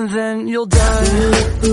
and then you'll die.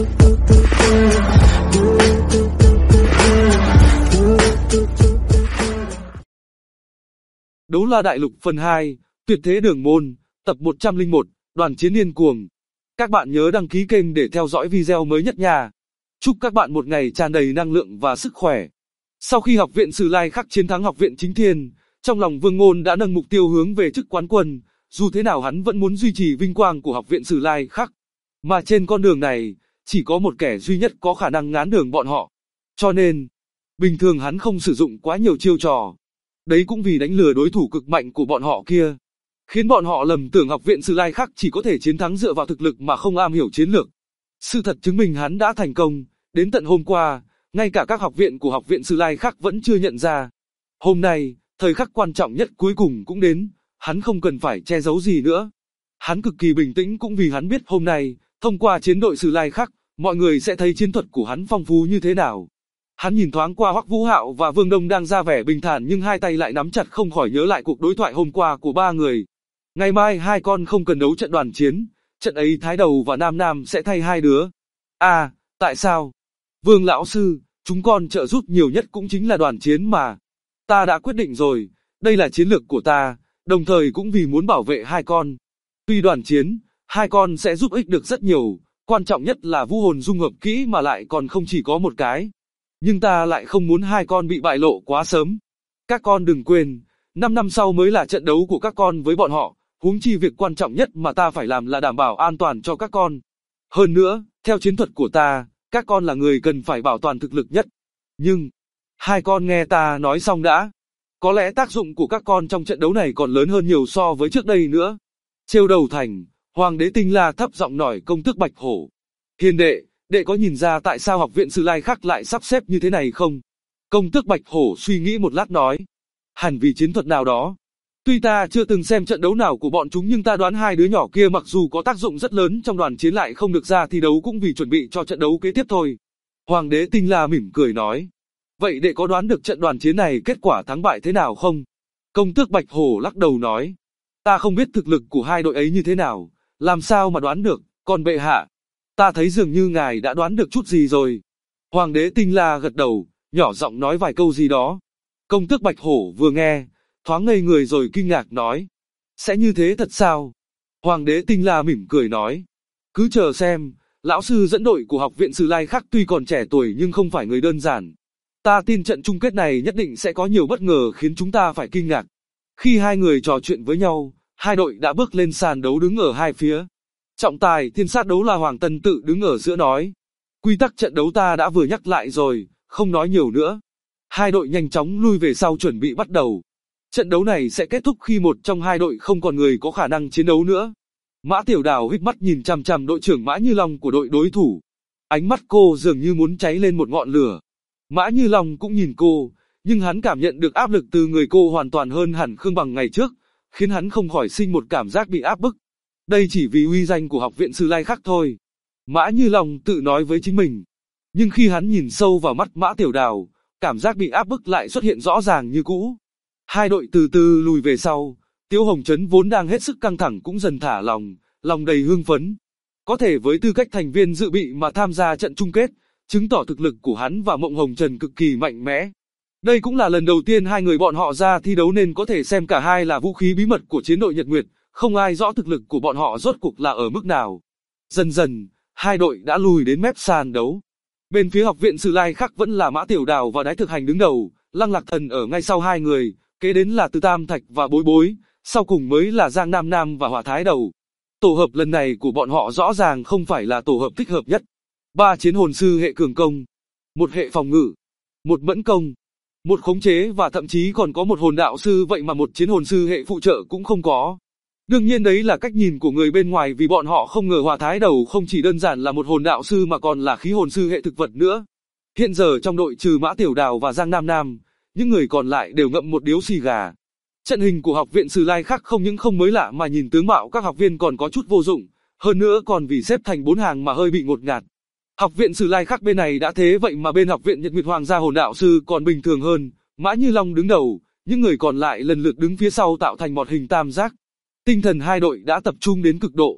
Đấu La Đại Lục phần 2, Tuyệt Thế Đường Môn, tập 101, Đoàn Chiến Điên Cuồng. Các bạn nhớ đăng ký kênh để theo dõi video mới nhất nha. Chúc các bạn một ngày tràn đầy năng lượng và sức khỏe. Sau khi Học viện Sử Lai Khắc chiến thắng Học viện Chính Thiên, trong lòng Vương Ngôn đã nâng mục tiêu hướng về chức quán quân, dù thế nào hắn vẫn muốn duy trì vinh quang của Học viện Sử Lai Khắc. Mà trên con đường này, chỉ có một kẻ duy nhất có khả năng ngán đường bọn họ. Cho nên, bình thường hắn không sử dụng quá nhiều chiêu trò. Đấy cũng vì đánh lừa đối thủ cực mạnh của bọn họ kia, khiến bọn họ lầm tưởng Học viện Sử Lai Khắc chỉ có thể chiến thắng dựa vào thực lực mà không am hiểu chiến lược. Sự thật chứng minh hắn đã thành công, đến tận hôm qua, ngay cả các học viện của Học viện Sử Lai Khắc vẫn chưa nhận ra. Hôm nay, thời khắc quan trọng nhất cuối cùng cũng đến, hắn không cần phải che giấu gì nữa. Hắn cực kỳ bình tĩnh cũng vì hắn biết hôm nay, thông qua chiến đội Sử Lai Khắc, mọi người sẽ thấy chiến thuật của hắn phong phú như thế nào. Hắn nhìn thoáng qua Hoắc Vũ Hạo và Vương Đông đang ra vẻ bình thản nhưng hai tay lại nắm chặt không khỏi nhớ lại cuộc đối thoại hôm qua của ba người. Ngày mai hai con không cần đấu trận đoàn chiến, trận ấy Thái Đầu và Nam Nam sẽ thay hai đứa. À, tại sao? Vương lão sư, chúng con trợ giúp nhiều nhất cũng chính là đoàn chiến mà. Ta đã quyết định rồi, đây là chiến lược của ta, đồng thời cũng vì muốn bảo vệ hai con. Tuy đoàn chiến, hai con sẽ giúp ích được rất nhiều, quan trọng nhất là vũ hồn dung hợp kỹ mà lại còn không chỉ có một cái. Nhưng ta lại không muốn hai con bị bại lộ quá sớm. Các con đừng quên, 5 năm sau mới là trận đấu của các con với bọn họ, huống chi việc quan trọng nhất mà ta phải làm là đảm bảo an toàn cho các con. Hơn nữa, theo chiến thuật của ta, các con là người cần phải bảo toàn thực lực nhất. Nhưng, hai con nghe ta nói xong đã. Có lẽ tác dụng của các con trong trận đấu này còn lớn hơn nhiều so với trước đây nữa. Trêu đầu thành, Hoàng đế Tinh La thấp giọng nói công tước Bạch Hổ. Hiền đệ, đệ có nhìn ra tại sao Học viện Sử Lai Khắc lại sắp xếp như thế này không? Công tước Bạch Hổ suy nghĩ một lát nói. Hẳn vì chiến thuật nào đó. Tuy ta chưa từng xem trận đấu nào của bọn chúng nhưng ta đoán hai đứa nhỏ kia mặc dù có tác dụng rất lớn trong đoàn chiến lại không được ra thi đấu cũng vì chuẩn bị cho trận đấu kế tiếp thôi. Hoàng đế Tinh La mỉm cười nói. Vậy đệ có đoán được trận đoàn chiến này kết quả thắng bại thế nào không? Công tước Bạch Hổ lắc đầu nói. Ta không biết thực lực của hai đội ấy như thế nào, làm sao mà đoán được, còn bệ hạ. Ta thấy dường như ngài đã đoán được chút gì rồi. Hoàng đế Tinh La gật đầu, nhỏ giọng nói vài câu gì đó. Công tước Bạch Hổ vừa nghe, thoáng ngây người rồi kinh ngạc nói. Sẽ như thế thật sao? Hoàng đế Tinh La mỉm cười nói. Cứ chờ xem, lão sư dẫn đội của Học viện Sử Lai Khắc tuy còn trẻ tuổi nhưng không phải người đơn giản. Ta tin trận chung kết này nhất định sẽ có nhiều bất ngờ khiến chúng ta phải kinh ngạc. Khi hai người trò chuyện với nhau, hai đội đã bước lên sàn đấu đứng ở hai phía. Trọng tài thiên sát đấu là Hoàng Tân tự đứng ở giữa nói. Quy tắc trận đấu ta đã vừa nhắc lại rồi, không nói nhiều nữa. Hai đội nhanh chóng lui về sau chuẩn bị bắt đầu. Trận đấu này sẽ kết thúc khi một trong hai đội không còn người có khả năng chiến đấu nữa. Mã Tiểu Đào híp mắt nhìn chằm chằm đội trưởng Mã Như Long của đội đối thủ. Ánh mắt cô dường như muốn cháy lên một ngọn lửa. Mã Như Long cũng nhìn cô, nhưng hắn cảm nhận được áp lực từ người cô hoàn toàn hơn hẳn Khương Bằng ngày trước, khiến hắn không khỏi sinh một cảm giác bị áp bức. Đây chỉ vì uy danh của Học viện Sử Lai Khắc thôi. Mã Như Long tự nói với chính mình. Nhưng khi hắn nhìn sâu vào mắt Mã Tiểu Đào, cảm giác bị áp bức lại xuất hiện rõ ràng như cũ. Hai đội từ từ lùi về sau, Tiếu Hồng Trấn vốn đang hết sức căng thẳng cũng dần thả lòng đầy hưng phấn. Có thể với tư cách thành viên dự bị mà tham gia trận chung kết, chứng tỏ thực lực của hắn và Mộng Hồng Trần cực kỳ mạnh mẽ. Đây cũng là lần đầu tiên hai người bọn họ ra thi đấu nên có thể xem cả hai là vũ khí bí mật của chiến đội Nhật Nguyệt, không ai rõ thực lực của bọn họ rốt cuộc là ở mức nào. Dần dần, hai đội đã lùi đến mép sàn đấu. Bên phía Học viện Sử Lai Khắc vẫn là Mã Tiểu Đào và Đái Thực Hành đứng đầu, Lăng Lạc Thần ở ngay sau hai người, kế đến là Từ Tam Thạch và Bối Bối, sau cùng mới là Giang Nam Nam và Hỏa Thái Đầu. Tổ hợp lần này của bọn họ rõ ràng không phải là tổ hợp thích hợp nhất. 3 chiến hồn sư hệ cường công, một hệ phòng ngự, một mẫn công, một khống chế và thậm chí còn có một hồn đạo sư, vậy mà một chiến hồn sư hệ phụ trợ cũng không có. Đương nhiên đấy là cách nhìn của người bên ngoài vì bọn họ không ngờ Hỏa Thái Đầu không chỉ đơn giản là một hồn đạo sư mà còn là khí hồn sư hệ thực vật nữa. Hiện giờ trong đội trừ Mã Tiểu Đào và Giang Nam Nam, những người còn lại đều ngậm một điếu xì gà. Trận hình của Học viện Sử Lai Khắc không những không mới lạ mà nhìn tướng mạo các học viên còn có chút vô dụng, hơn nữa còn vì xếp thành 4 hàng mà hơi bị ngột ngạt. Học viện Sử Lai Khắc bên này đã thế vậy mà bên Học viện Nhật Nguyệt Hoàng gia hồn đạo sư còn bình thường hơn, Mã Như Long đứng đầu, những người còn lại lần lượt đứng phía sau tạo thành một hình tam giác. Tinh thần hai đội đã tập trung đến cực độ.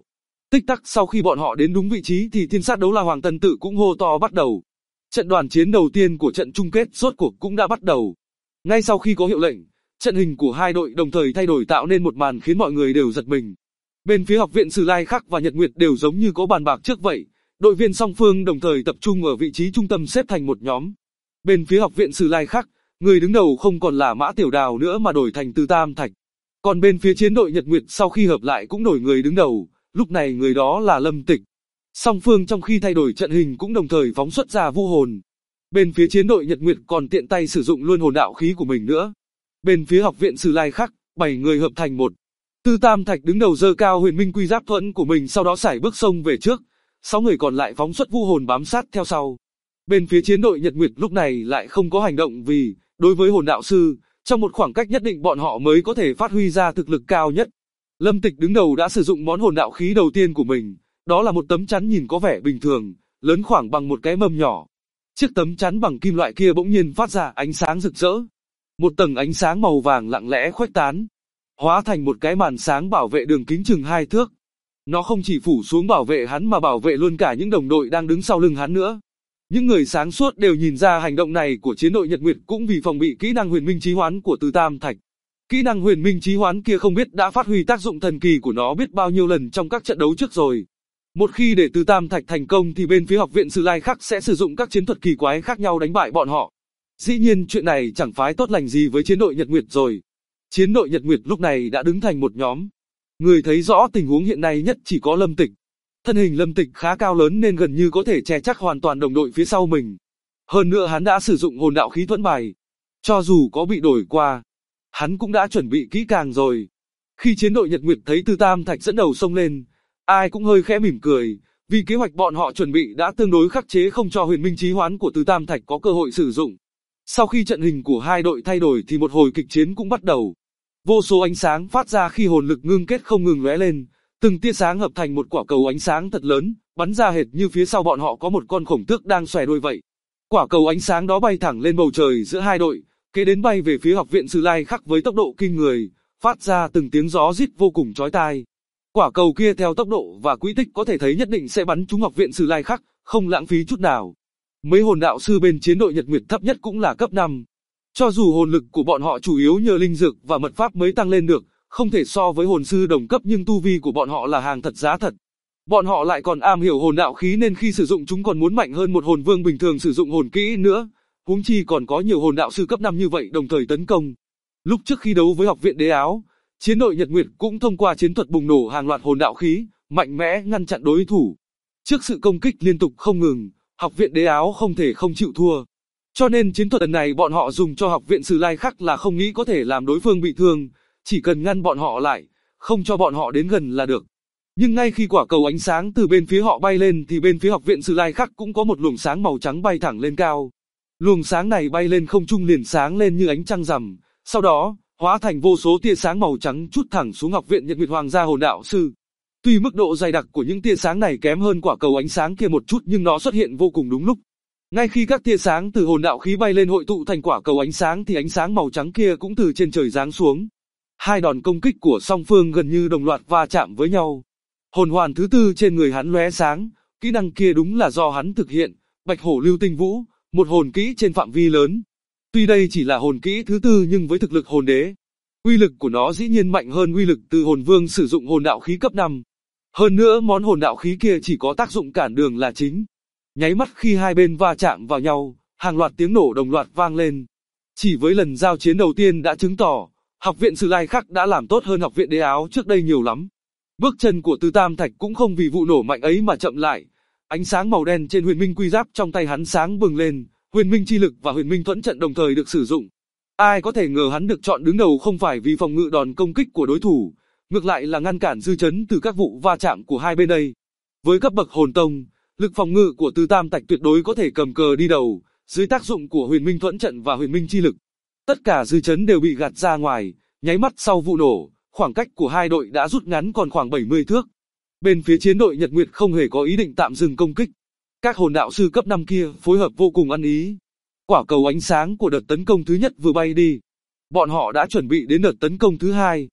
Tích tắc sau khi bọn họ đến đúng vị trí thì thiên sát đấu la Hoàng Tân Tự cũng hô to bắt đầu. Trận đoàn chiến đầu tiên của trận chung kết rốt cuộc cũng đã bắt đầu. Ngay sau khi có hiệu lệnh, trận hình của hai đội đồng thời thay đổi tạo nên một màn khiến mọi người đều giật mình. Bên phía Học viện Sử Lai Khắc và Nhật Nguyệt đều giống như có bàn bạc trước vậy, đội viên song phương đồng thời tập trung ở vị trí trung tâm xếp thành một nhóm. Bên phía Học viện Sử Lai Khắc, người đứng đầu không còn là Mã Tiểu Đào nữa mà đổi thành Từ Tam Thạch. Còn bên phía chiến đội Nhật Nguyệt sau khi hợp lại cũng đổi người đứng đầu, lúc này người đó là Lâm Tịch. Song phương trong khi thay đổi trận hình cũng đồng thời phóng xuất ra vu hồn. Bên phía chiến đội Nhật Nguyệt còn tiện tay sử dụng luôn hồn đạo khí của mình nữa. Bên phía Học viện Sử Lai Khắc, 7 người hợp thành một. Từ Tam Thạch đứng đầu giơ cao Huyền Minh Quy Giáp thuẫn của mình, sau đó sải bước xông về trước. 6 người còn lại phóng xuất vu hồn bám sát theo sau. Bên phía chiến đội Nhật Nguyệt lúc này lại không có hành động vì, đối với hồn đạo sư, trong một khoảng cách nhất định bọn họ mới có thể phát huy ra thực lực cao nhất. Lâm Tịch đứng đầu đã sử dụng món hồn đạo khí đầu tiên của mình, đó là một tấm chắn nhìn có vẻ bình thường, lớn khoảng bằng một cái mâm nhỏ. Chiếc tấm chắn bằng kim loại kia bỗng nhiên phát ra ánh sáng rực rỡ. Một tầng ánh sáng màu vàng lặng lẽ khuếch tán, hóa thành một cái màn sáng bảo vệ đường kính chừng 2 thước. Nó không chỉ phủ xuống bảo vệ hắn mà bảo vệ luôn cả những đồng đội đang đứng sau lưng hắn nữa. Những người sáng suốt đều nhìn ra hành động này của chiến đội Nhật Nguyệt cũng vì phòng bị kỹ năng Huyền Minh Chí Hoán của Từ Tam Thạch. Kỹ năng Huyền Minh Chí Hoán kia không biết đã phát huy tác dụng thần kỳ của nó biết bao nhiêu lần trong các trận đấu trước rồi. Một khi để Từ Tam Thạch thành công thì bên phía Học viện Sử Lai Khắc sẽ sử dụng các chiến thuật kỳ quái khác nhau đánh bại bọn họ. Dĩ nhiên chuyện này chẳng phái tốt lành gì với chiến đội Nhật Nguyệt rồi. Chiến đội Nhật Nguyệt lúc này đã đứng thành một nhóm. Người thấy rõ tình huống hiện nay nhất chỉ có Lâm Tịch. Thân hình Lâm Tịch khá cao lớn nên gần như có thể che chắc hoàn toàn đồng đội phía sau mình. Hơn nữa hắn đã sử dụng hồn đạo khí thuẫn bài. Cho dù có bị đổi qua, hắn cũng đã chuẩn bị kỹ càng rồi. Khi chiến đội Nhật Nguyệt thấy Từ Tam Thạch dẫn đầu xông lên, ai cũng hơi khẽ mỉm cười, vì kế hoạch bọn họ chuẩn bị đã tương đối khắc chế không cho Huyền Minh Chí Hoán của Từ Tam Thạch có cơ hội sử dụng. Sau khi trận hình của hai đội thay đổi thì một hồi kịch chiến cũng bắt đầu. Vô số ánh sáng phát ra khi hồn lực ngưng kết không ngừng lóe lên, từng tia sáng hợp thành một quả cầu ánh sáng thật lớn, bắn ra hệt như phía sau bọn họ có một con khổng tước đang xòe đuôi vậy. Quả cầu ánh sáng đó bay thẳng lên bầu trời giữa hai đội, kế đến bay về phía Học viện Sử Lai Khắc với tốc độ kinh người, phát ra từng tiếng gió rít vô cùng chói tai. Quả cầu kia theo tốc độ và quỹ tích có thể thấy nhất định sẽ bắn trúng Học viện Sử Lai Khắc, không lãng phí chút nào. Mấy hồn đạo sư bên chiến đội Nhật Nguyệt thấp nhất cũng là cấp 5. Cho dù hồn lực của bọn họ chủ yếu nhờ linh dược và mật pháp mới tăng lên được, không thể so với hồn sư đồng cấp nhưng tu vi của bọn họ là hàng thật giá thật. Bọn họ lại còn am hiểu hồn đạo khí nên khi sử dụng chúng còn muốn mạnh hơn một hồn vương bình thường sử dụng hồn kỹ nữa. Huống chi còn có nhiều hồn đạo sư cấp 5 như vậy đồng thời tấn công. Lúc trước khi đấu với Học viện Đế Áo, chiến đội Nhật Nguyệt cũng thông qua chiến thuật bùng nổ hàng loạt hồn đạo khí, mạnh mẽ ngăn chặn đối thủ. Trước sự công kích liên tục không ngừng, Học viện Đế Áo không thể không chịu thua. Cho nên chiến thuật lần này bọn họ dùng cho Học viện Sử Lai Khắc là không nghĩ có thể làm đối phương bị thương, chỉ cần ngăn bọn họ lại, không cho bọn họ đến gần là được. Nhưng ngay khi quả cầu ánh sáng từ bên phía họ bay lên thì bên phía Học viện Sử Lai Khắc cũng có một luồng sáng màu trắng bay thẳng lên cao. Luồng sáng này bay lên không trung liền sáng lên như ánh trăng rằm, sau đó hóa thành vô số tia sáng màu trắng trút thẳng xuống Học viện Nhật Nguyệt Hoàng gia hồn đạo sư. Tuy mức độ dày đặc của những tia sáng này kém hơn quả cầu ánh sáng kia một chút nhưng nó xuất hiện vô cùng đúng lúc. Ngay khi các tia sáng từ hồn đạo khí bay lên hội tụ thành quả cầu ánh sáng thì ánh sáng màu trắng kia cũng từ trên trời giáng xuống. Hai đòn công kích của song phương gần như đồng loạt va chạm với nhau. Hồn hoàn thứ tư trên người hắn lóe sáng, kỹ năng kia đúng là do hắn thực hiện, Bạch Hổ Lưu Tinh Vũ, một hồn kỹ trên phạm vi lớn. Tuy đây chỉ là hồn kỹ thứ tư nhưng với thực lực hồn đế, uy lực của nó dĩ nhiên mạnh hơn uy lực từ hồn vương sử dụng hồn đạo khí cấp 5. Hơn nữa món hồn đạo khí kia chỉ có tác dụng cản đường là chính. Nháy mắt khi hai bên va chạm vào nhau, hàng loạt tiếng nổ đồng loạt vang lên. Chỉ với lần giao chiến đầu tiên đã chứng tỏ, Học viện Sử Lai Khắc đã làm tốt hơn Học viện Đế Áo trước đây nhiều lắm. Bước chân của Từ Tam Thạch cũng không vì vụ nổ mạnh ấy mà chậm lại. Ánh sáng màu đen trên Huyền Minh Quy Giáp trong tay hắn sáng bừng lên, Huyền Minh Chi Lực và Huyền Minh Thuẫn Trận đồng thời được sử dụng. Ai có thể ngờ hắn được chọn đứng đầu không phải vì phòng ngự đòn công kích của đối thủ, ngược lại là ngăn cản dư chấn từ các vụ va chạm của hai bên đây. Với cấp bậc hồn tông, lực phòng ngự của Từ Tam Thạch tuyệt đối có thể cầm cờ đi đầu, dưới tác dụng của Huyền Minh Thuẫn Trận và Huyền Minh Chi Lực. Tất cả dư chấn đều bị gạt ra ngoài, nháy mắt sau vụ nổ, khoảng cách của hai đội đã rút ngắn còn khoảng 70 thước. Bên phía chiến đội Nhật Nguyệt không hề có ý định tạm dừng công kích. Các hồn đạo sư cấp 5 kia phối hợp vô cùng ăn ý. Quả cầu ánh sáng của đợt tấn công thứ nhất vừa bay đi, bọn họ đã chuẩn bị đến đợt tấn công thứ hai.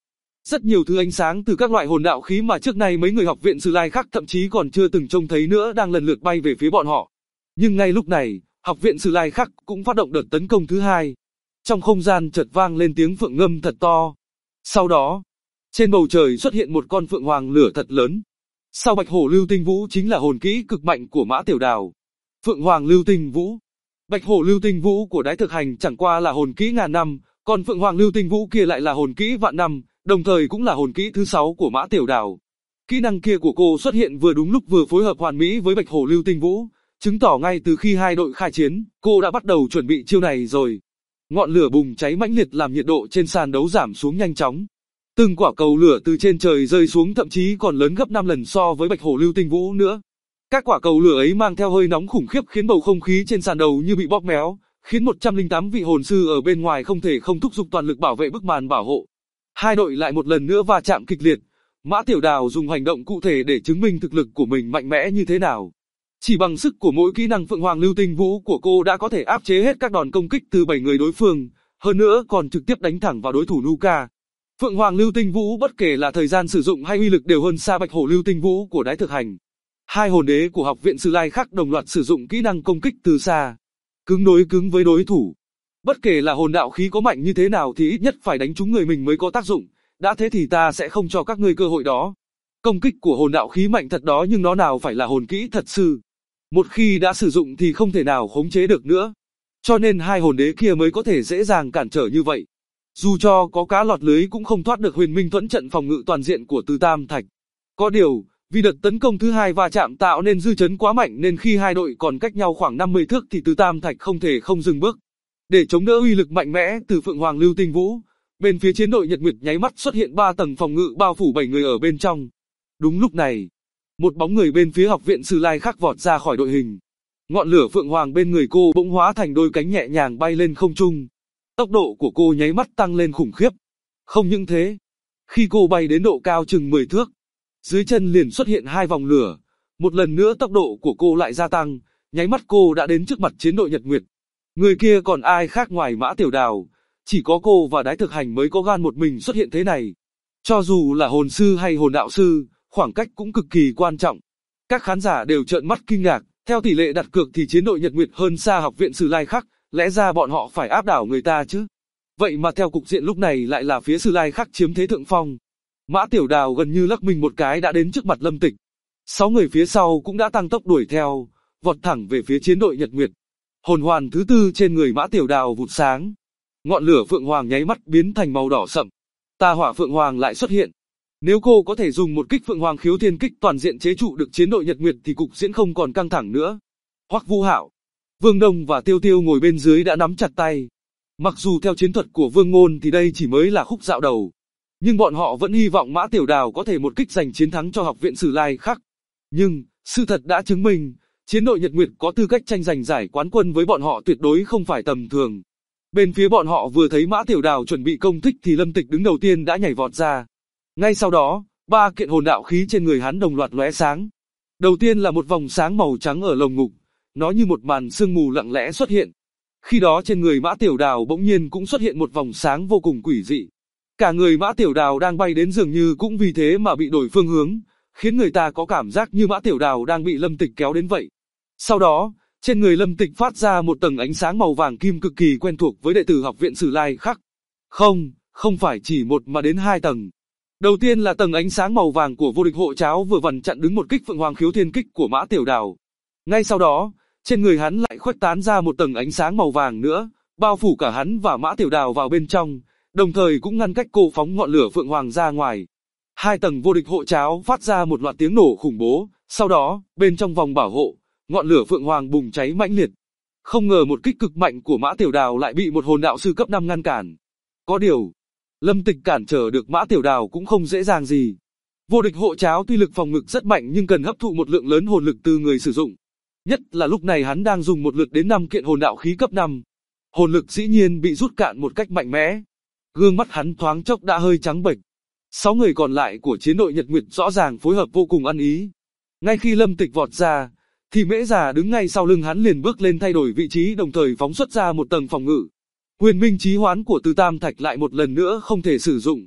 Rất nhiều thứ ánh sáng từ các loại hồn đạo khí mà trước nay mấy người học viện Sử Lai Khắc thậm chí còn chưa từng trông thấy nữa đang lần lượt bay về phía bọn họ. Nhưng ngay lúc này, học viện Sử Lai Khắc cũng phát động đợt tấn công thứ hai. Trong không gian chợt vang lên tiếng phượng ngâm thật to. Sau đó, trên bầu trời xuất hiện một con phượng hoàng lửa thật lớn. Sau Bạch Hổ Lưu Tinh Vũ chính là hồn kỹ cực mạnh của Mã Tiểu Đào. Phượng Hoàng Lưu Tinh Vũ. Bạch Hổ Lưu Tinh Vũ của Đái Thực Hành chẳng qua là hồn kỹ ngàn năm, còn Phượng Hoàng Lưu Tinh Vũ kia lại là hồn kỹ vạn năm, đồng thời cũng là hồn kỹ thứ 6 của Mã Tiểu Đào. Kỹ năng kia của cô xuất hiện vừa đúng lúc vừa phối hợp hoàn mỹ với Bạch Hổ Lưu Tinh Vũ, chứng tỏ ngay từ khi hai đội khai chiến, cô đã bắt đầu chuẩn bị chiêu này rồi. Ngọn lửa bùng cháy mãnh liệt làm nhiệt độ trên sàn đấu giảm xuống nhanh chóng. Từng quả cầu lửa từ trên trời rơi xuống thậm chí còn lớn gấp 5 lần so với Bạch Hổ Lưu Tinh Vũ nữa. Các quả cầu lửa ấy mang theo hơi nóng khủng khiếp khiến bầu không khí trên sàn đấu như bị bóp méo, khiến 108 vị hồn sư ở bên ngoài không thể không thúc giục toàn lực bảo vệ bức màn bảo hộ. Hai đội lại một lần nữa va chạm kịch liệt. Mã Tiểu Đào dùng hành động cụ thể để chứng minh thực lực của mình mạnh mẽ như thế nào. Chỉ bằng sức của mỗi kỹ năng Phượng Hoàng Lưu Tinh Vũ của cô đã có thể áp chế hết các đòn công kích từ 7 người đối phương, hơn nữa còn trực tiếp đánh thẳng vào đối thủ Nuka. Phượng Hoàng Lưu Tinh Vũ bất kể là thời gian sử dụng hay uy lực đều hơn xa Bạch Hổ Lưu Tinh Vũ của Đái Thực Hành. Hai hồn đế của học viện Sử Lai Khắc đồng loạt sử dụng kỹ năng công kích từ xa, cứng đối cứng với đối thủ. Bất kể là hồn đạo khí có mạnh như thế nào thì ít nhất phải đánh trúng người mình mới có tác dụng, đã thế thì ta sẽ không cho các ngươi cơ hội đó. Công kích của hồn đạo khí mạnh thật đó nhưng nó nào phải là hồn kỹ thật sự. Một khi đã sử dụng thì không thể nào khống chế được nữa. Cho nên hai hồn đế kia mới có thể dễ dàng cản trở như vậy. Dù cho có cá lọt lưới cũng không thoát được Huyền Minh Thuẫn trận phòng ngự toàn diện của Từ Tam Thạch. Có điều, vì đợt tấn công thứ hai va chạm tạo nên dư chấn quá mạnh nên khi hai đội còn cách nhau khoảng 50 thước thì Từ Tam Thạch không thể không dừng bước. Để chống đỡ uy lực mạnh mẽ từ Phượng Hoàng Lưu Tinh Vũ, bên phía chiến đội Nhật Nguyệt nháy mắt xuất hiện 3 tầng phòng ngự bao phủ 7 người ở bên trong. Đúng lúc này, một bóng người bên phía học viện Sử Lai Khắc vọt ra khỏi đội hình. Ngọn lửa Phượng Hoàng bên người cô bỗng hóa thành đôi cánh nhẹ nhàng bay lên không trung. Tốc độ của cô nháy mắt tăng lên khủng khiếp. Không những thế, khi cô bay đến độ cao chừng 10 thước, dưới chân liền xuất hiện 2 vòng lửa. Một lần nữa tốc độ của cô lại gia tăng, nháy mắt cô đã đến trước mặt chiến đội Nhật Nguyệt. Người kia còn ai khác ngoài Mã Tiểu Đào, chỉ có cô và Đái Thực Hành mới có gan một mình xuất hiện thế này. Cho dù là hồn sư hay hồn đạo sư, khoảng cách cũng cực kỳ quan trọng. Các khán giả đều trợn mắt kinh ngạc, theo tỷ lệ đặt cược thì chiến đội Nhật Nguyệt hơn xa học viện Sử Lai Khắc, lẽ ra bọn họ phải áp đảo người ta chứ. Vậy mà theo cục diện lúc này lại là phía Sử Lai Khắc chiếm thế thượng phong. Mã Tiểu Đào gần như lắc mình một cái đã đến trước mặt Lâm Tịch. 6 người phía sau cũng đã tăng tốc đuổi theo, vọt thẳng về phía chiến đội Nhật Nguyệt. Hồn hoàn thứ tư trên người Mã Tiểu Đào vụt sáng. Ngọn lửa Phượng Hoàng nháy mắt biến thành màu đỏ sậm. Tà hỏa Phượng Hoàng lại xuất hiện. Nếu cô có thể dùng một kích Phượng Hoàng khiếu thiên kích toàn diện chế trụ được chiến đội Nhật Nguyệt thì cục diễn không còn căng thẳng nữa. Hoắc Vũ Hạo, Vương Đông và Tiêu Tiêu ngồi bên dưới đã nắm chặt tay. Mặc dù theo chiến thuật của Vương Ngôn thì đây chỉ mới là khúc dạo đầu, nhưng bọn họ vẫn hy vọng Mã Tiểu Đào có thể một kích giành chiến thắng cho học viện Sử Lai Khắc. Nhưng, sự thật đã chứng minh, chiến đội Nhật Nguyệt có tư cách tranh giành giải quán quân với bọn họ tuyệt đối không phải tầm thường. Bên phía bọn họ vừa thấy Mã Tiểu Đào chuẩn bị công kích thì Lâm Tịch đứng đầu tiên đã nhảy vọt ra. Ngay sau đó, 3 kiện hồn đạo khí trên người hắn đồng loạt lóe sáng. Đầu tiên là một vòng sáng màu trắng ở lồng ngực, nó như một màn sương mù lặng lẽ xuất hiện. Khi đó trên người Mã Tiểu Đào bỗng nhiên cũng xuất hiện một vòng sáng vô cùng quỷ dị. Cả người Mã Tiểu Đào đang bay đến dường như cũng vì thế mà bị đổi phương hướng, khiến người ta có cảm giác như Mã Tiểu Đào đang bị Lâm Tịch kéo đến vậy. Sau đó, trên người Lâm Tịch phát ra một tầng ánh sáng màu vàng kim cực kỳ quen thuộc với đệ tử học viện Sử Lai Khắc. Không phải chỉ một mà đến 2 tầng. Đầu tiên là tầng ánh sáng màu vàng của vô địch hộ cháo vừa vặn chặn đứng một kích Phượng Hoàng khiếu thiên kích của Mã Tiểu Đào. Ngay sau đó, trên người hắn lại khuếch tán ra một tầng ánh sáng màu vàng nữa, bao phủ cả hắn và Mã Tiểu Đào vào bên trong, đồng thời cũng ngăn cách cô phóng ngọn lửa Phượng Hoàng ra ngoài. 2 tầng vô địch hộ cháo phát ra một loạt tiếng nổ khủng bố, sau đó, bên trong vòng bảo hộ, ngọn lửa Phượng Hoàng bùng cháy mãnh liệt. Không ngờ một kích cực mạnh của Mã Tiểu Đào lại bị một hồn đạo sư cấp 5 ngăn cản. Có điều, Lâm Tịch cản trở được Mã Tiểu Đào cũng không dễ dàng gì. Vô địch hộ cháo tuy lực phòng ngự rất mạnh nhưng cần hấp thụ một lượng lớn hồn lực từ người sử dụng. Nhất là lúc này hắn đang dùng một lượt đến 5 kiện hồn đạo khí cấp 5. Hồn lực dĩ nhiên bị rút cạn một cách mạnh mẽ. Gương mắt hắn thoáng chốc đã hơi trắng bệch. 6 người còn lại của chiến đội Nhật Nguyệt rõ ràng phối hợp vô cùng ăn ý. Ngay khi Lâm Tịch vọt ra, thì Mễ Già đứng ngay sau lưng hắn liền bước lên thay đổi vị trí đồng thời phóng xuất ra một tầng phòng ngự. Huyền Minh Chí Hoán của Từ Tam Thạch lại một lần nữa không thể sử dụng.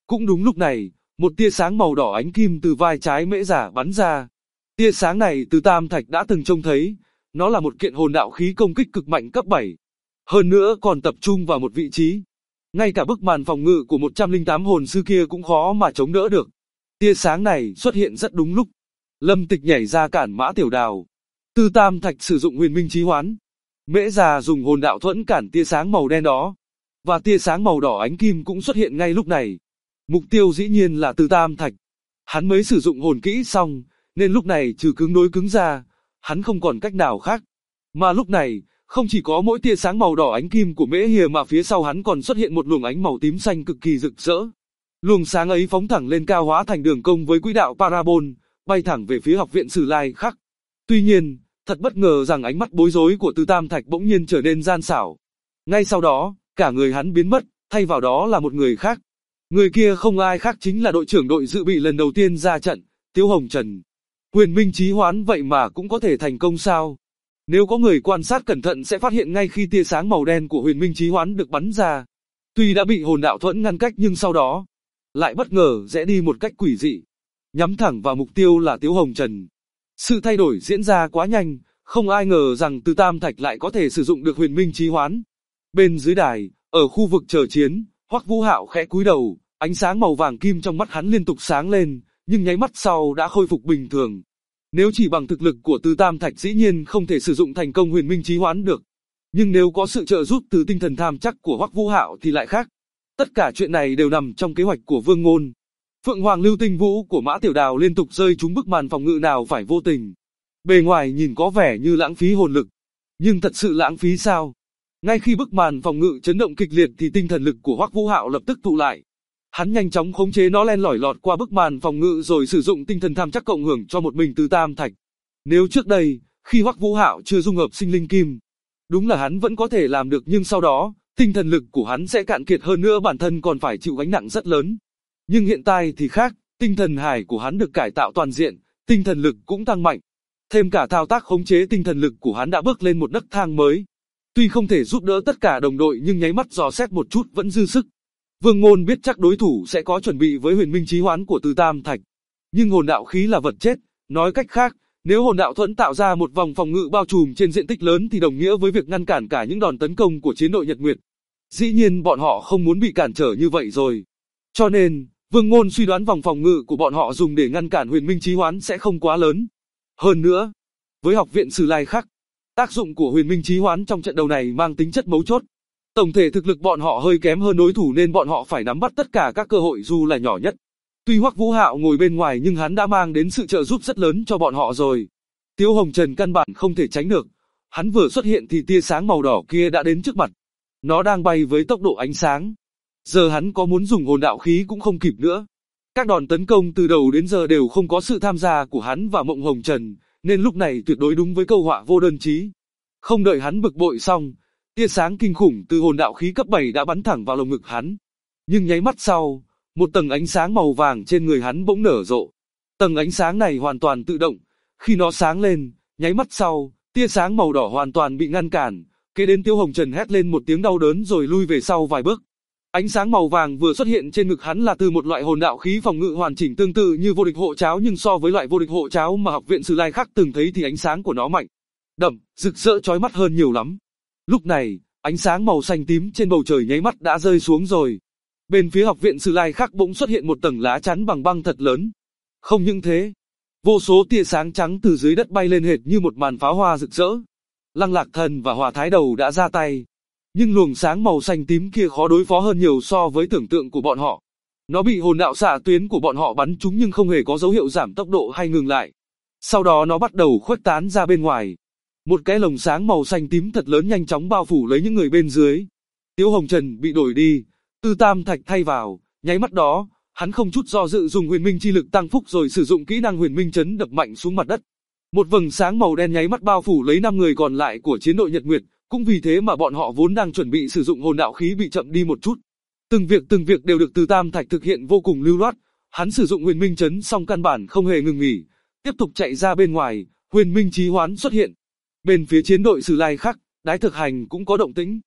Cũng đúng lúc này, một tia sáng màu đỏ ánh kim từ vai trái Mễ Giả bắn ra. Tia sáng này Từ Tam Thạch đã từng trông thấy, nó là một kiện hồn đạo khí công kích cực mạnh cấp 7. Hơn nữa còn tập trung vào một vị trí. Ngay cả bức màn phòng ngự của 108 hồn sư kia cũng khó mà chống đỡ được. Tia sáng này xuất hiện rất đúng lúc. Lâm Tịch nhảy ra cản Mã Tiểu Đào. Từ Tam Thạch sử dụng huyền minh chí hoán. Mễ Già dùng hồn đạo thuẫn cản tia sáng màu đen đó. Và tia sáng màu đỏ ánh kim cũng xuất hiện ngay lúc này. Mục tiêu dĩ nhiên là Từ Tam Thạch. Hắn mới sử dụng hồn kỹ xong, nên lúc này trừ cứng đối cứng ra, hắn không còn cách nào khác. Mà lúc này, không chỉ có mỗi tia sáng màu đỏ ánh kim của Mễ Hiề mà phía sau hắn còn xuất hiện một luồng ánh màu tím xanh cực kỳ rực rỡ. Luồng sáng ấy phóng thẳng lên cao hóa thành đường cong với quỹ đạo parabol, bay thẳng về phía học viện Sử Lai Khắc. Tuy nhiên, thật bất ngờ rằng ánh mắt bối rối của Từ Tam Thạch bỗng nhiên trở nên gian xảo. Ngay sau đó, cả người hắn biến mất, thay vào đó là một người khác. Người kia không ai khác chính là đội trưởng đội dự bị lần đầu tiên ra trận, Tiếu Hồng Trần. Huyền minh chí hoán vậy mà cũng có thể thành công sao? Nếu có người quan sát cẩn thận sẽ phát hiện ngay khi tia sáng màu đen của huyền minh chí hoán được bắn ra. Tuy đã bị hồn đạo thuẫn ngăn cách nhưng sau đó, lại bất ngờ rẽ đi một cách quỷ dị. Nhắm thẳng vào mục tiêu là Tiếu Hồng Trần. Sự thay đổi diễn ra quá nhanh, không ai ngờ rằng Từ Tam Thạch lại có thể sử dụng được huyền minh chí hoán. Bên dưới đài, ở khu vực chờ chiến, Hoắc Vũ Hạo khẽ cúi đầu, ánh sáng màu vàng kim trong mắt hắn liên tục sáng lên, nhưng nháy mắt sau đã khôi phục bình thường. Nếu chỉ bằng thực lực của Từ Tam Thạch dĩ nhiên không thể sử dụng thành công huyền minh chí hoán được. Nhưng nếu có sự trợ giúp từ tinh thần tham chắc của Hoắc Vũ Hạo thì lại khác. Tất cả chuyện này đều nằm trong kế hoạch của Vương Ngôn. Phượng Hoàng Lưu Tinh Vũ của Mã Tiểu Đào liên tục rơi trúng bức màn phòng ngự nào phải vô tình. Bề ngoài nhìn có vẻ như lãng phí hồn lực. Nhưng thật sự lãng phí sao? Ngay khi bức màn phòng ngự chấn động kịch liệt thì tinh thần lực của Hoắc Vũ Hạo lập tức tụ lại. Hắn nhanh chóng khống chế nó len lỏi lọt qua bức màn phòng ngự rồi sử dụng tinh thần tham chắc cộng hưởng cho một mình Từ Tam Thạch. Nếu trước đây, khi Hoắc Vũ Hạo chưa dung hợp sinh linh kim, đúng là hắn vẫn có thể làm được nhưng sau đó, tinh thần lực của hắn sẽ cạn kiệt hơn nữa bản thân còn phải chịu gánh nặng rất lớn. Nhưng hiện tại thì khác, tinh thần hải của hắn được cải tạo toàn diện, tinh thần lực cũng tăng mạnh. Thêm cả thao tác khống chế tinh thần lực của hắn đã bước lên một nấc thang mới. Tuy không thể giúp đỡ tất cả đồng đội nhưng nháy mắt dò xét một chút vẫn dư sức. Vương Ngôn biết chắc đối thủ sẽ có chuẩn bị với huyền minh chí hoán của Từ Tam Thạch. Nhưng hồn đạo khí là vật chết, nói cách khác, nếu hồn đạo thuẫn tạo ra một vòng phòng ngự bao trùm trên diện tích lớn thì đồng nghĩa với việc ngăn cản cả những đòn tấn công của chiến đội Nhật Nguyệt. Dĩ nhiên bọn họ không muốn bị cản trở như vậy rồi. Cho nên, Vương Ngôn suy đoán vòng phòng ngự của bọn họ dùng để ngăn cản huyền minh chí hoán sẽ không quá lớn. Hơn nữa, với học viện Sử Lai Khắc, tác dụng của huyền minh chí hoán trong trận đấu này mang tính chất mấu chốt. Tổng thể thực lực bọn họ hơi kém hơn đối thủ nên bọn họ phải nắm bắt tất cả các cơ hội dù là nhỏ nhất. Tuy Hoắc Vũ Hạo ngồi bên ngoài nhưng hắn đã mang đến sự trợ giúp rất lớn cho bọn họ rồi. Tiếu Hồng Trần căn bản không thể tránh được. Hắn vừa xuất hiện thì tia sáng màu đỏ kia đã đến trước mặt. Nó đang bay với tốc độ ánh sáng. Giờ hắn có muốn dùng hồn đạo khí cũng không kịp nữa. Các đòn tấn công từ đầu đến giờ đều không có sự tham gia của hắn và Mộng Hồng Trần, nên lúc này tuyệt đối đúng với câu họa vô đơn chí. Không đợi hắn bực bội xong, tia sáng kinh khủng từ hồn đạo khí cấp 7 đã bắn thẳng vào lồng ngực hắn. Nhưng nháy mắt sau, một tầng ánh sáng màu vàng trên người hắn bỗng nở rộ. Tầng ánh sáng này hoàn toàn tự động. Khi nó sáng lên, nháy mắt sau, tia sáng màu đỏ hoàn toàn bị ngăn cản. Kế đến Tiêu Hồng Trần hét lên một tiếng đau đớn rồi lui về sau vài bước. Ánh sáng màu vàng vừa xuất hiện trên ngực hắn là từ một loại hồn đạo khí phòng ngự hoàn chỉnh tương tự như vô địch hộ cháo, nhưng so với loại vô địch hộ cháo mà học viện Sử Lai Khắc từng thấy thì ánh sáng của nó mạnh, đậm, rực rỡ chói mắt hơn nhiều lắm. Lúc này, ánh sáng màu xanh tím trên bầu trời nháy mắt đã rơi xuống rồi. Bên phía học viện Sử Lai Khắc bỗng xuất hiện một tầng lá chắn bằng băng thật lớn. Không những thế, vô số tia sáng trắng từ dưới đất bay lên hệt như một màn pháo hoa rực rỡ. Lăng Lạc Thần và Hỏa Thái Đầu đã ra tay. Nhưng luồng sáng màu xanh tím kia khó đối phó hơn nhiều so với tưởng tượng của bọn họ. Nó bị hồn đạo xạ tuyến của bọn họ bắn trúng nhưng không hề có dấu hiệu giảm tốc độ hay ngừng lại. Sau đó nó bắt đầu khuếch tán ra bên ngoài. Một cái lồng sáng màu xanh tím thật lớn nhanh chóng bao phủ lấy những người bên dưới. Tiếu Hồng Trần bị đổi đi, Từ Tam Thạch thay vào, nháy mắt đó, hắn không chút do dự dùng huyền minh chi lực tăng phúc rồi sử dụng kỹ năng huyền minh chấn đập mạnh xuống mặt đất. Một vầng sáng màu đen nháy mắt bao phủ lấy 5 người còn lại của chiến đội Nhật Nguyệt, cũng vì thế mà bọn họ vốn đang chuẩn bị sử dụng hồn đạo khí bị chậm đi một chút. Từng việc đều được Từ Tam Thạch thực hiện vô cùng lưu loát, hắn sử dụng huyền minh chấn xong căn bản không hề ngừng nghỉ, tiếp tục chạy ra bên ngoài, huyền minh chí hoán xuất hiện. Bên phía chiến đội Sử Lai Khắc, Đái Thực Hành cũng có động tĩnh.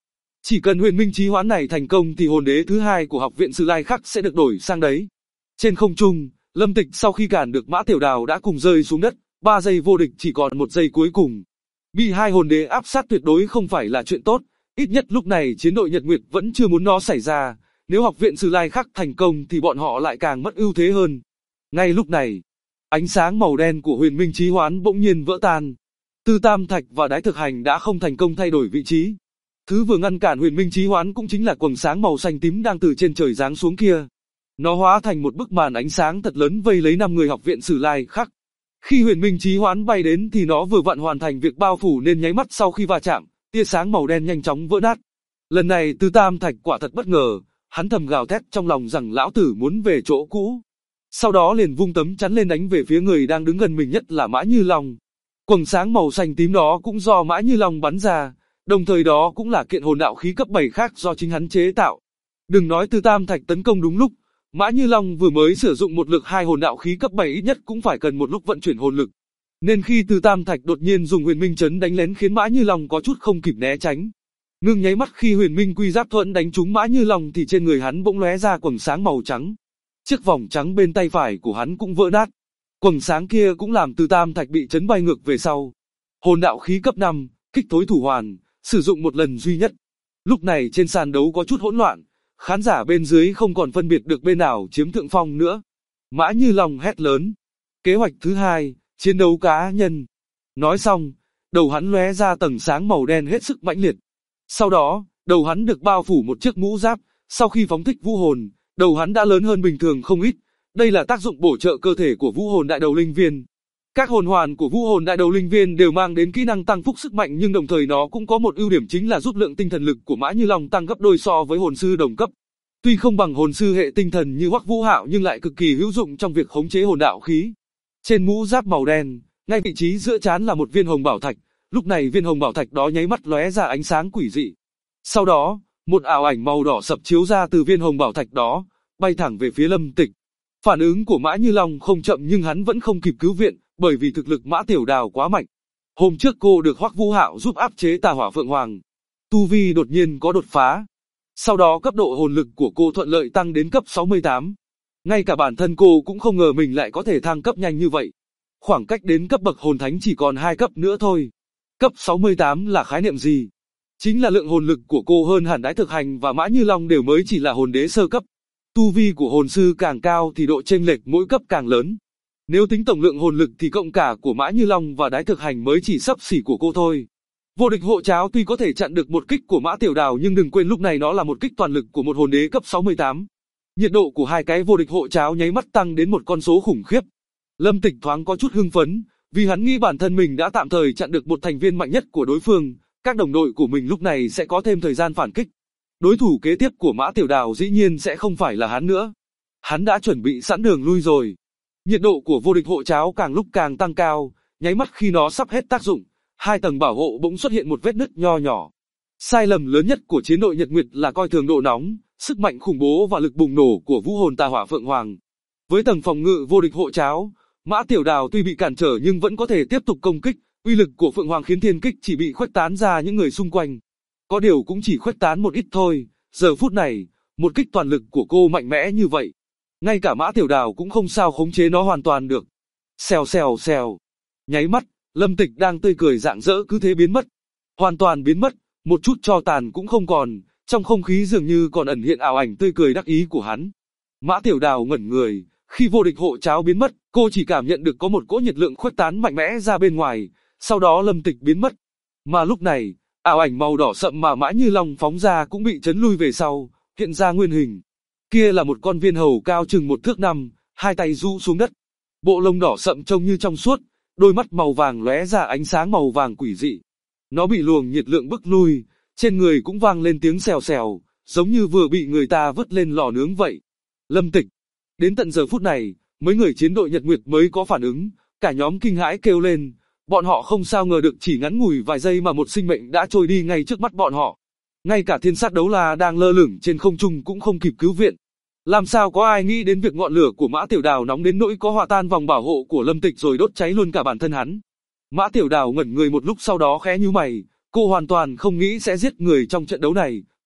Chỉ cần huyền minh chí hoán này thành công thì hồn đế thứ hai của học viện Sử Lai Khắc sẽ được đổi sang đấy. Trên không trung, Lâm Tịch sau khi cản được Mã Tiểu Đào đã cùng rơi xuống đất, 3 giây vô địch chỉ còn 1 giây cuối cùng. Bị hai hồn đế áp sát tuyệt đối không phải là chuyện tốt, ít nhất lúc này chiến đội Nhật Nguyệt vẫn chưa muốn nó xảy ra, nếu học viện Sử Lai Khắc thành công thì bọn họ lại càng mất ưu thế hơn. Ngay lúc này, ánh sáng màu đen của huyền minh chí hoán bỗng nhiên vỡ tan. Tư Tam Thạch và Đái Thực Hành đã không thành công thay đổi vị trí. Thứ vừa ngăn cản huyền minh chí hoán cũng chính là quầng sáng màu xanh tím đang từ trên trời giáng xuống kia. Nó hóa thành một bức màn ánh sáng thật lớn vây lấy 5 người học viện Sử Lai Khắc. Khi huyền minh chí hoán bay đến thì nó vừa vặn hoàn thành việc bao phủ nên nháy mắt sau khi va chạm, tia sáng màu đen nhanh chóng vỡ nát. Lần này Tư Tam Thạch quả thật bất ngờ, hắn thầm gào thét trong lòng rằng lão tử muốn về chỗ cũ. Sau đó liền vung tấm chắn lên đánh về phía người đang đứng gần mình nhất là Mã Như Long. Quầng sáng màu xanh tím đó cũng do Mã Như Long bắn ra, đồng thời đó cũng là kiện hồn đạo khí cấp 7 khác do chính hắn chế tạo. Đừng nói Tư Tam Thạch tấn công đúng lúc, Mã Như Long vừa mới sử dụng một lực 2 hồn đạo khí cấp 7 ít nhất cũng phải cần một lúc vận chuyển hồn lực. Nên khi Tư Tam Thạch đột nhiên dùng huyền minh chấn đánh lén khiến Mã Như Long có chút không kịp né tránh. Ngưng nháy mắt khi huyền minh quy giáp thuẫn đánh trúng Mã Như Long thì trên người hắn bỗng lóe ra quầng sáng màu trắng. Chiếc vòng trắng bên tay phải của hắn cũng vỡ nát. Quầng sáng kia cũng làm Tư Tam Thạch bị chấn bay ngược về sau. Hồn đạo khí cấp 5, kích thối thủ hoàn, sử dụng một lần duy nhất. Lúc này trên sàn đấu có chút hỗn loạn, khán giả bên dưới không còn phân biệt được bên nào chiếm thượng phong nữa. Mã Như Long hét lớn. Kế hoạch thứ 2, chiến đấu cá nhân. Nói xong, đầu hắn lóe ra tầng sáng màu đen hết sức mãnh liệt. Sau đó, đầu hắn được bao phủ một chiếc mũ giáp, sau khi phóng thích vũ hồn, đầu hắn đã lớn hơn bình thường không ít. Đây là tác dụng bổ trợ cơ thể của vũ hồn đại đầu linh viên. Các hồn hoàn của vũ hồn đại đầu linh viên đều mang đến kỹ năng tăng phúc sức mạnh nhưng đồng thời nó cũng có một ưu điểm chính là giúp lượng tinh thần lực của Mã Như Long tăng gấp đôi so với hồn sư đồng cấp. Tuy không bằng hồn sư hệ tinh thần như Hoắc Vũ Hạo nhưng lại cực kỳ hữu dụng trong việc khống chế hồn đạo khí. Trên mũ giáp màu đen, ngay vị trí giữa trán là một viên hồng bảo thạch, lúc này viên hồng bảo thạch đó nháy mắt lóe ra ánh sáng quỷ dị. Sau đó, một ảo ảnh màu đỏ sậm chiếu ra từ viên hồng bảo thạch đó, bay thẳng về phía Lâm Tịch. Phản ứng của Mã Như Long không chậm nhưng hắn vẫn không kịp cứu viện, bởi vì thực lực Mã Tiểu Đào quá mạnh. Hôm trước cô được Hoắc Vũ Hạo giúp áp chế Tà Hỏa Phượng Hoàng. Tu vi đột nhiên có đột phá. Sau đó cấp độ hồn lực của cô thuận lợi tăng đến cấp 68. Ngay cả bản thân cô cũng không ngờ mình lại có thể thăng cấp nhanh như vậy. Khoảng cách đến cấp bậc hồn thánh chỉ còn 2 cấp nữa thôi. Cấp 68 là khái niệm gì? Chính là lượng hồn lực của cô hơn hẳn Đái Thực Hành và Mã Như Long đều mới chỉ là hồn đế sơ cấp. Tu vi của hồn sư càng cao thì độ chênh lệch mỗi cấp càng lớn. Nếu tính tổng lượng hồn lực thì cộng cả của Mã Như Long và Đái Thực Hành mới chỉ xấp xỉ của cô thôi. Vô địch hộ cháo tuy có thể chặn được một kích của Mã Tiểu Đào nhưng đừng quên lúc này nó là một kích toàn lực của một hồn đế cấp 68. Nhiệt độ của hai cái vô địch hộ cháo nháy mắt tăng đến một con số khủng khiếp. Lâm Tịch thoáng có chút hưng phấn, vì hắn nghĩ bản thân mình đã tạm thời chặn được một thành viên mạnh nhất của đối phương, các đồng đội của mình lúc này sẽ có thêm thời gian phản kích. Đối thủ kế tiếp của Mã Tiểu Đào dĩ nhiên sẽ không phải là hắn nữa. Hắn đã chuẩn bị sẵn đường lui rồi. Nhiệt độ của vô địch hộ cháo càng lúc càng tăng cao, nháy mắt khi nó sắp hết tác dụng, 2 tầng bảo hộ bỗng xuất hiện một vết nứt nho nhỏ. Sai lầm lớn nhất của chiến đội Nhật Nguyệt là coi thường độ nóng, sức mạnh khủng bố và lực bùng nổ của vũ hồn Tà Hỏa Phượng Hoàng. Với tầng phòng ngự vô địch hộ cháo, Mã Tiểu Đào tuy bị cản trở nhưng vẫn có thể tiếp tục công kích, uy lực của Phượng Hoàng khiến thiên kích chỉ bị khuếch tán ra những người xung quanh. Có điều cũng chỉ khuếch tán một ít thôi, giờ phút này, một kích toàn lực của cô mạnh mẽ như vậy. Ngay cả Mã Tiểu Đào cũng không sao khống chế nó hoàn toàn được. Xèo xèo xèo. Nháy mắt, Lâm Tịch đang tươi cười rạng rỡ cứ thế biến mất. Hoàn toàn biến mất, một chút tro tàn cũng không còn, trong không khí dường như còn ẩn hiện ảo ảnh tươi cười đắc ý của hắn. Mã Tiểu Đào ngẩn người, khi vô địch hộ cháo biến mất, cô chỉ cảm nhận được có một cỗ nhiệt lượng khuếch tán mạnh mẽ ra bên ngoài, sau đó Lâm Tịch biến mất. Mà lúc này, ảo ảnh màu đỏ sậm mà Mã Như Long phóng ra cũng bị chấn lui về sau, hiện ra nguyên hình. Kia là một con viên hầu cao chừng 1 thước 5, 2 tay rũ xuống đất. Bộ lông đỏ sậm trông như trong suốt, đôi mắt màu vàng lóe ra ánh sáng màu vàng quỷ dị. Nó bị luồng nhiệt lượng bức lui, trên người cũng vang lên tiếng xèo xèo, giống như vừa bị người ta vứt lên lò nướng vậy. Lâm Tịch. Đến tận giờ phút này, mấy người chiến đội Nhật Nguyệt mới có phản ứng, cả nhóm kinh hãi kêu lên. Bọn họ không sao ngờ được chỉ ngắn ngủi vài giây mà một sinh mệnh đã trôi đi ngay trước mắt bọn họ. Ngay cả thiên sát đấu la đang lơ lửng trên không trung cũng không kịp cứu viện. Làm sao có ai nghĩ đến việc ngọn lửa của Mã Tiểu Đào nóng đến nỗi có hòa tan vòng bảo hộ của Lâm Tịch rồi đốt cháy luôn cả bản thân hắn. Mã Tiểu Đào ngẩn người một lúc sau đó khẽ nhíu mày, cô hoàn toàn không nghĩ sẽ giết người trong trận đấu này,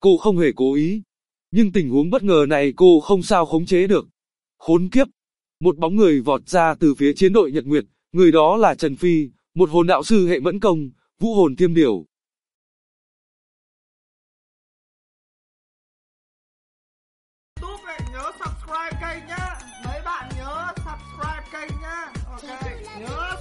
cô không hề cố ý. Nhưng tình huống bất ngờ này cô không sao khống chế được. Khốn kiếp! Một bóng người vọt ra từ phía chiến đội Nhật Nguyệt, người đó là Trần Phi, một hồn đạo sư hệ mẫn công, vũ hồn thiêm điểu. YouTube nhớ subscribe kênh nhá, mấy bạn nhớ subscribe kênh nhá, ok, nhớ.